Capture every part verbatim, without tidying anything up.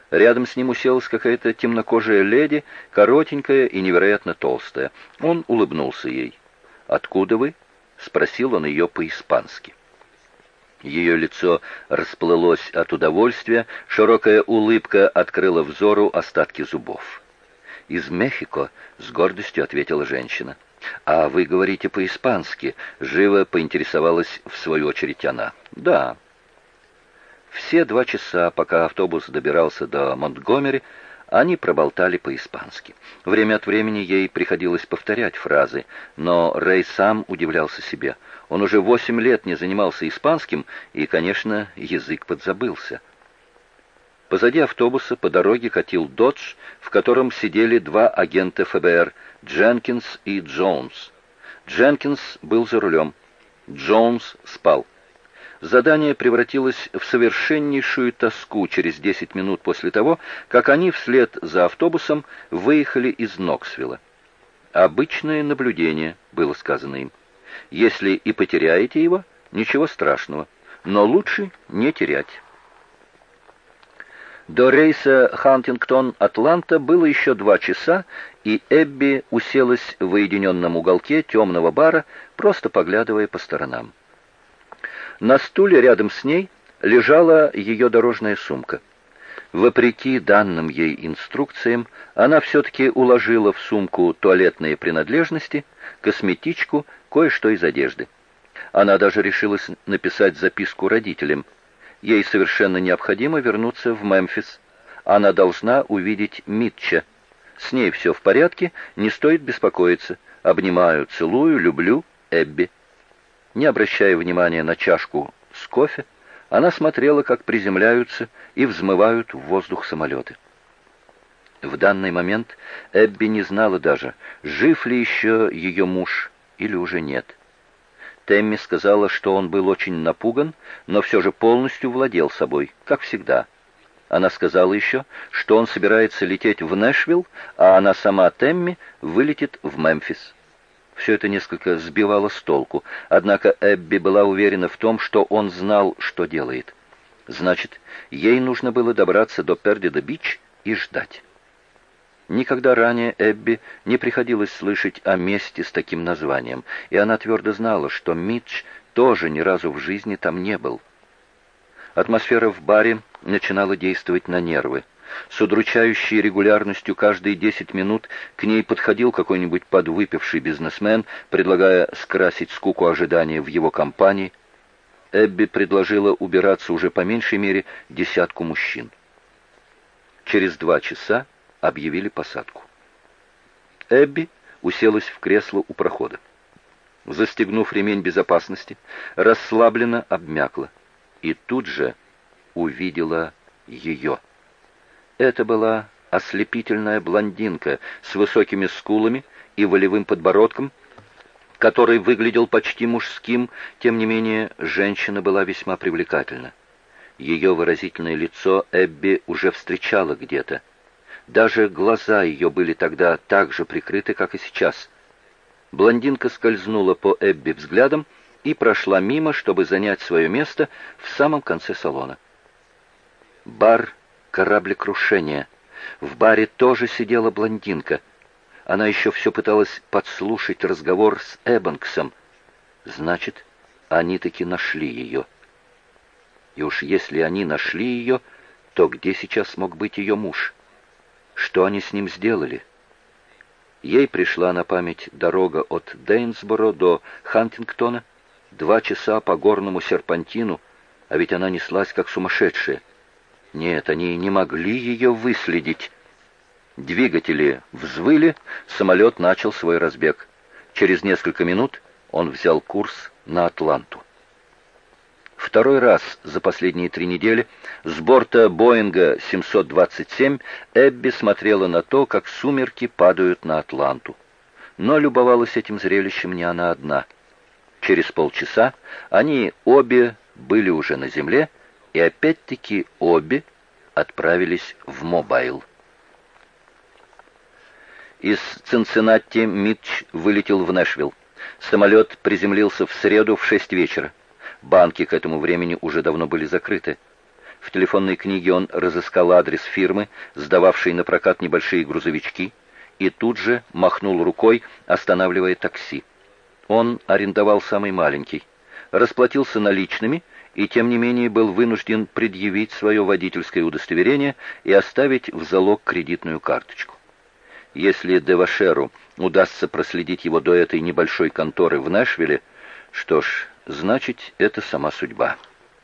Рядом с ним уселась какая-то темнокожая леди, коротенькая и невероятно толстая. Он улыбнулся ей. «Откуда вы?» — спросил он ее по-испански. Ее лицо расплылось от удовольствия, широкая улыбка открыла взору остатки зубов. «Из Мехико», — с гордостью ответила женщина. «А вы говорите по-испански?» — живо поинтересовалась в свою очередь она. «Да». Все два часа, пока автобус добирался до Монтгомери, они проболтали по-испански. Время от времени ей приходилось повторять фразы, но Рэй сам удивлялся себе. Он уже восемь лет не занимался испанским, и, конечно, язык подзабылся. Позади автобуса по дороге катил «Додж», в котором сидели два агента эф бэ эр, Дженкинс и Джонс. Дженкинс был за рулем. Джонс спал. Задание превратилось в совершеннейшую тоску через десять минут после того, как они вслед за автобусом выехали из Ноксвилла. «Обычное наблюдение», — было сказано им. «Если и потеряете его, ничего страшного, но лучше не терять». До рейса Хантингтон-Атланта было еще два часа, и Эбби уселась в уединенном уголке темного бара, просто поглядывая по сторонам. На стуле рядом с ней лежала ее дорожная сумка. Вопреки данным ей инструкциям, она все-таки уложила в сумку туалетные принадлежности, косметичку, кое-что из одежды. Она даже решилась написать записку родителям. Ей совершенно необходимо вернуться в Мемфис. Она должна увидеть Митча. С ней все в порядке, не стоит беспокоиться. Обнимаю, целую, люблю, Эбби. Не обращая внимания на чашку с кофе, она смотрела, как приземляются и взмывают в воздух самолеты. В данный момент Эбби не знала даже, жив ли еще ее муж или уже нет. Тэмми сказала, что он был очень напуган, но все же полностью владел собой, как всегда. Она сказала еще, что он собирается лететь в Нэшвилл, а она сама, Тэмми, вылетит в Мемфис. Все это несколько сбивало с толку, однако Эбби была уверена в том, что он знал, что делает. Значит, ей нужно было добраться до Пердида-Бич и ждать. Никогда ранее Эбби не приходилось слышать о месте с таким названием, и она твердо знала, что Митч тоже ни разу в жизни там не был. Атмосфера в баре начинала действовать на нервы. С удручающей регулярностью каждые десять минут к ней подходил какой-нибудь подвыпивший бизнесмен, предлагая скрасить скуку ожидания в его компании. Эбби предложила убираться уже по меньшей мере десятку мужчин. Через два часа объявили посадку. Эбби уселась в кресло у прохода. Застегнув ремень безопасности, расслабленно обмякла. И тут же увидела ее. Это была ослепительная блондинка с высокими скулами и волевым подбородком, который выглядел почти мужским, тем не менее женщина была весьма привлекательна. Ее выразительное лицо Эбби уже встречала где-то. Даже глаза ее были тогда так же прикрыты, как и сейчас. Блондинка скользнула по Эбби взглядом и прошла мимо, чтобы занять свое место в самом конце салона. Бар кораблекрушения. В баре тоже сидела блондинка. Она еще все пыталась подслушать разговор с Эббанксом. Значит, они таки нашли ее. И уж если они нашли ее, то где сейчас мог быть ее муж? Что они с ним сделали? Ей пришла на память дорога от Дейнсборо до Хантингтона, два часа по горному серпантину, а ведь она неслась как сумасшедшая. Нет, они не могли ее выследить. Двигатели взвыли, самолет начал свой разбег. Через несколько минут он взял курс на Атланту. Второй раз за последние три недели с борта Боинга семьсот двадцать семь Эбби смотрела на то, как сумерки падают на Атланту. Но любовалась этим зрелищем не она одна. Через полчаса они обе были уже на земле, и опять-таки обе отправились в Мобайл. Из Цинциннати Митч вылетел в Нэшвилл. Самолет приземлился в среду в шесть вечера. Банки к этому времени уже давно были закрыты. В телефонной книге он разыскал адрес фирмы, сдававшей на прокат небольшие грузовички, и тут же махнул рукой, останавливая такси. Он арендовал самый маленький, расплатился наличными и, тем не менее, был вынужден предъявить свое водительское удостоверение и оставить в залог кредитную карточку. Если Девашеру удастся проследить его до этой небольшой конторы в Нэшвилле, что ж, значит, это сама судьба.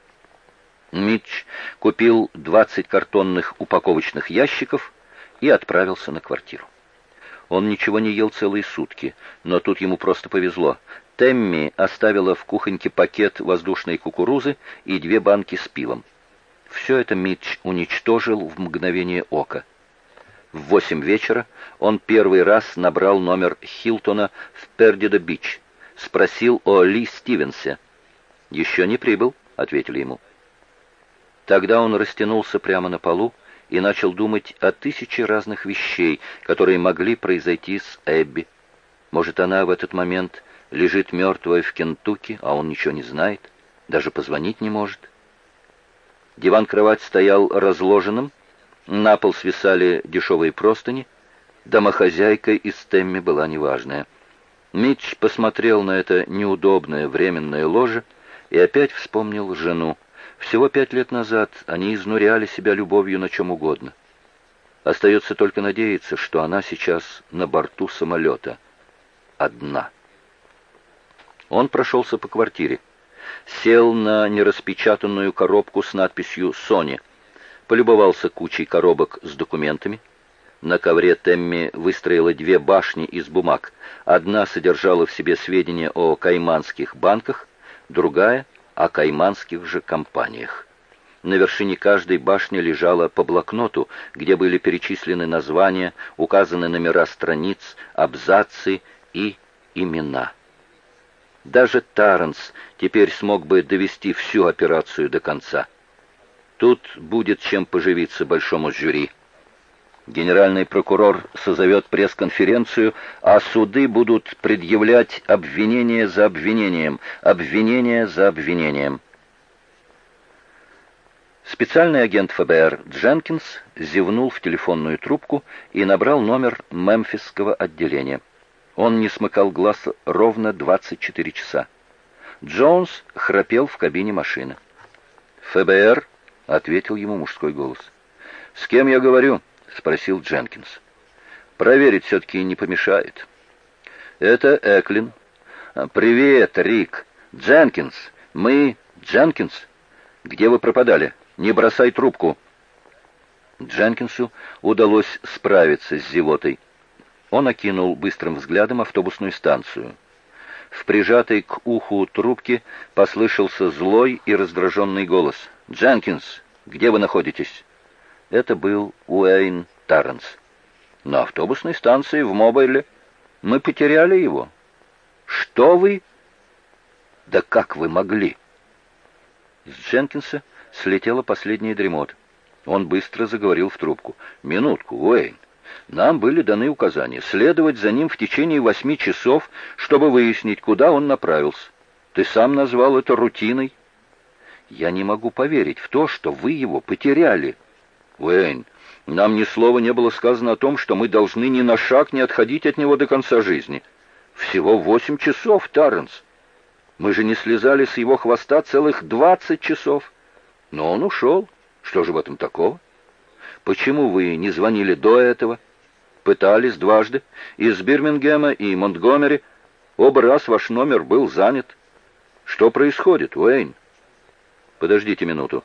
Митч купил двадцать картонных упаковочных ящиков и отправился на квартиру. Он ничего не ел целые сутки, но тут ему просто повезло. Тэмми оставила в кухоньке пакет воздушной кукурузы и две банки с пивом. Все это Митч уничтожил в мгновение ока. В восемь вечера он первый раз набрал номер Хилтона в Пердидо-Бич. Спросил о Ли Стивенсе. «Еще не прибыл», — ответили ему. Тогда он растянулся прямо на полу и начал думать о тысяче разных вещей, которые могли произойти с Эбби. Может, она в этот момент лежит мертвая в Кентукки, а он ничего не знает, даже позвонить не может. Диван-кровать стоял разложенным, на пол свисали дешевые простыни, домохозяйка из Тэмми была неважная. Митч посмотрел на это неудобное временное ложе и опять вспомнил жену. Всего пять лет назад они изнуряли себя любовью на чем угодно. Остается только надеяться, что она сейчас на борту самолета. Одна. Он прошелся по квартире. Сел на нераспечатанную коробку с надписью «Сони». Полюбовался кучей коробок с документами. На ковре Тэмми выстроила две башни из бумаг. Одна содержала в себе сведения о кайманских банках, другая — о кайманских же компаниях. На вершине каждой башни лежало по блокноту, где были перечислены названия, указаны номера страниц, абзацы и имена. Даже Тарренс теперь смог бы довести всю операцию до конца. Тут будет чем поживиться большому жюри. Генеральный прокурор созовет пресс-конференцию, а суды будут предъявлять обвинение за обвинением, обвинение за обвинением. Специальный агент ФБР Дженкинс зевнул в телефонную трубку и набрал номер мемфисского отделения. Он не смыкал глаз ровно двадцать четыре часа. Джонс храпел в кабине машины. «ФБР», — ответил ему мужской голос. «С кем я говорю?» — спросил Дженкинс. «Проверить все-таки не помешает». «Это Эклин». «Привет, Рик». «Дженкинс, мы...» «Дженкинс, где вы пропадали? Не бросай трубку». Дженкинсу удалось справиться с зевотой. Он окинул быстрым взглядом автобусную станцию. В прижатой к уху трубке послышался злой и раздраженный голос. «Дженкинс, где вы находитесь?» Это был Уэйн Тарренс. «На автобусной станции в Мобайле. Мы потеряли его». «Что вы?» «Да как вы могли?» С Дженкинса слетела последняя дремота. Он быстро заговорил в трубку. «Минутку, Уэйн. Нам были даны указания следовать за ним в течение восьми часов, чтобы выяснить, куда он направился. Ты сам назвал это рутиной». «Я не могу поверить в то, что вы его потеряли». «Уэйн, нам ни слова не было сказано о том, что мы должны ни на шаг не отходить от него до конца жизни. Всего восемь часов, Тарренс. Мы же не слезали с его хвоста целых двадцать часов. Но он ушел. Что же в этом такого? Почему вы не звонили до этого? Пытались дважды. Из Бирмингема и Монтгомери. Оба раз ваш номер был занят. Что происходит, Уэйн?» «Подождите минуту».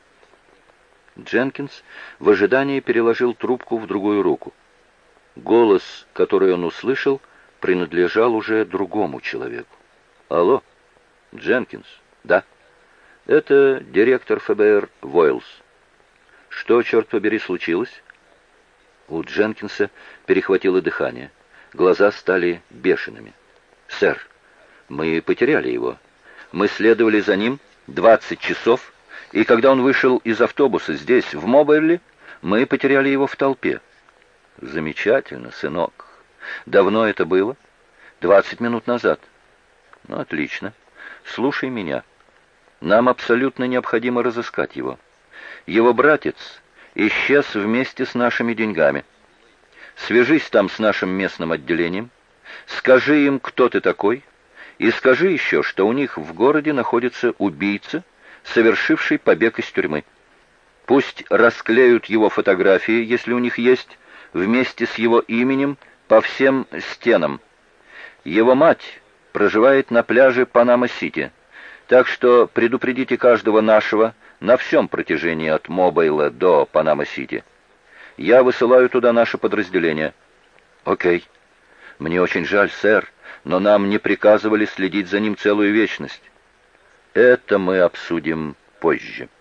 Дженкинс в ожидании переложил трубку в другую руку. Голос, который он услышал, принадлежал уже другому человеку. «Алло, Дженкинс?» «Да. Это директор ФБР Войлс. Что, черт побери, случилось?» У Дженкинса перехватило дыхание. Глаза стали бешеными. «Сэр, мы потеряли его. Мы следовали за ним двадцать часов, и когда он вышел из автобуса здесь, в Мобайле, мы потеряли его в толпе». «Замечательно, сынок. Давно это было?» «Двадцать минут назад». «Ну, отлично. Слушай меня. Нам абсолютно необходимо разыскать его. Его братец исчез вместе с нашими деньгами. Свяжись там с нашим местным отделением, скажи им, кто ты такой, и скажи еще, что у них в городе находится убийца, совершивший побег из тюрьмы. Пусть расклеют его фотографии, если у них есть, вместе с его именем по всем стенам. Его мать проживает на пляже Панама-Сити, так что предупредите каждого нашего на всем протяжении от Мобайла до Панама-Сити. Я высылаю туда наше подразделение». «Окей. Мне очень жаль, сэр, но нам не приказывали следить за ним целую вечность. Это мы обсудим позже».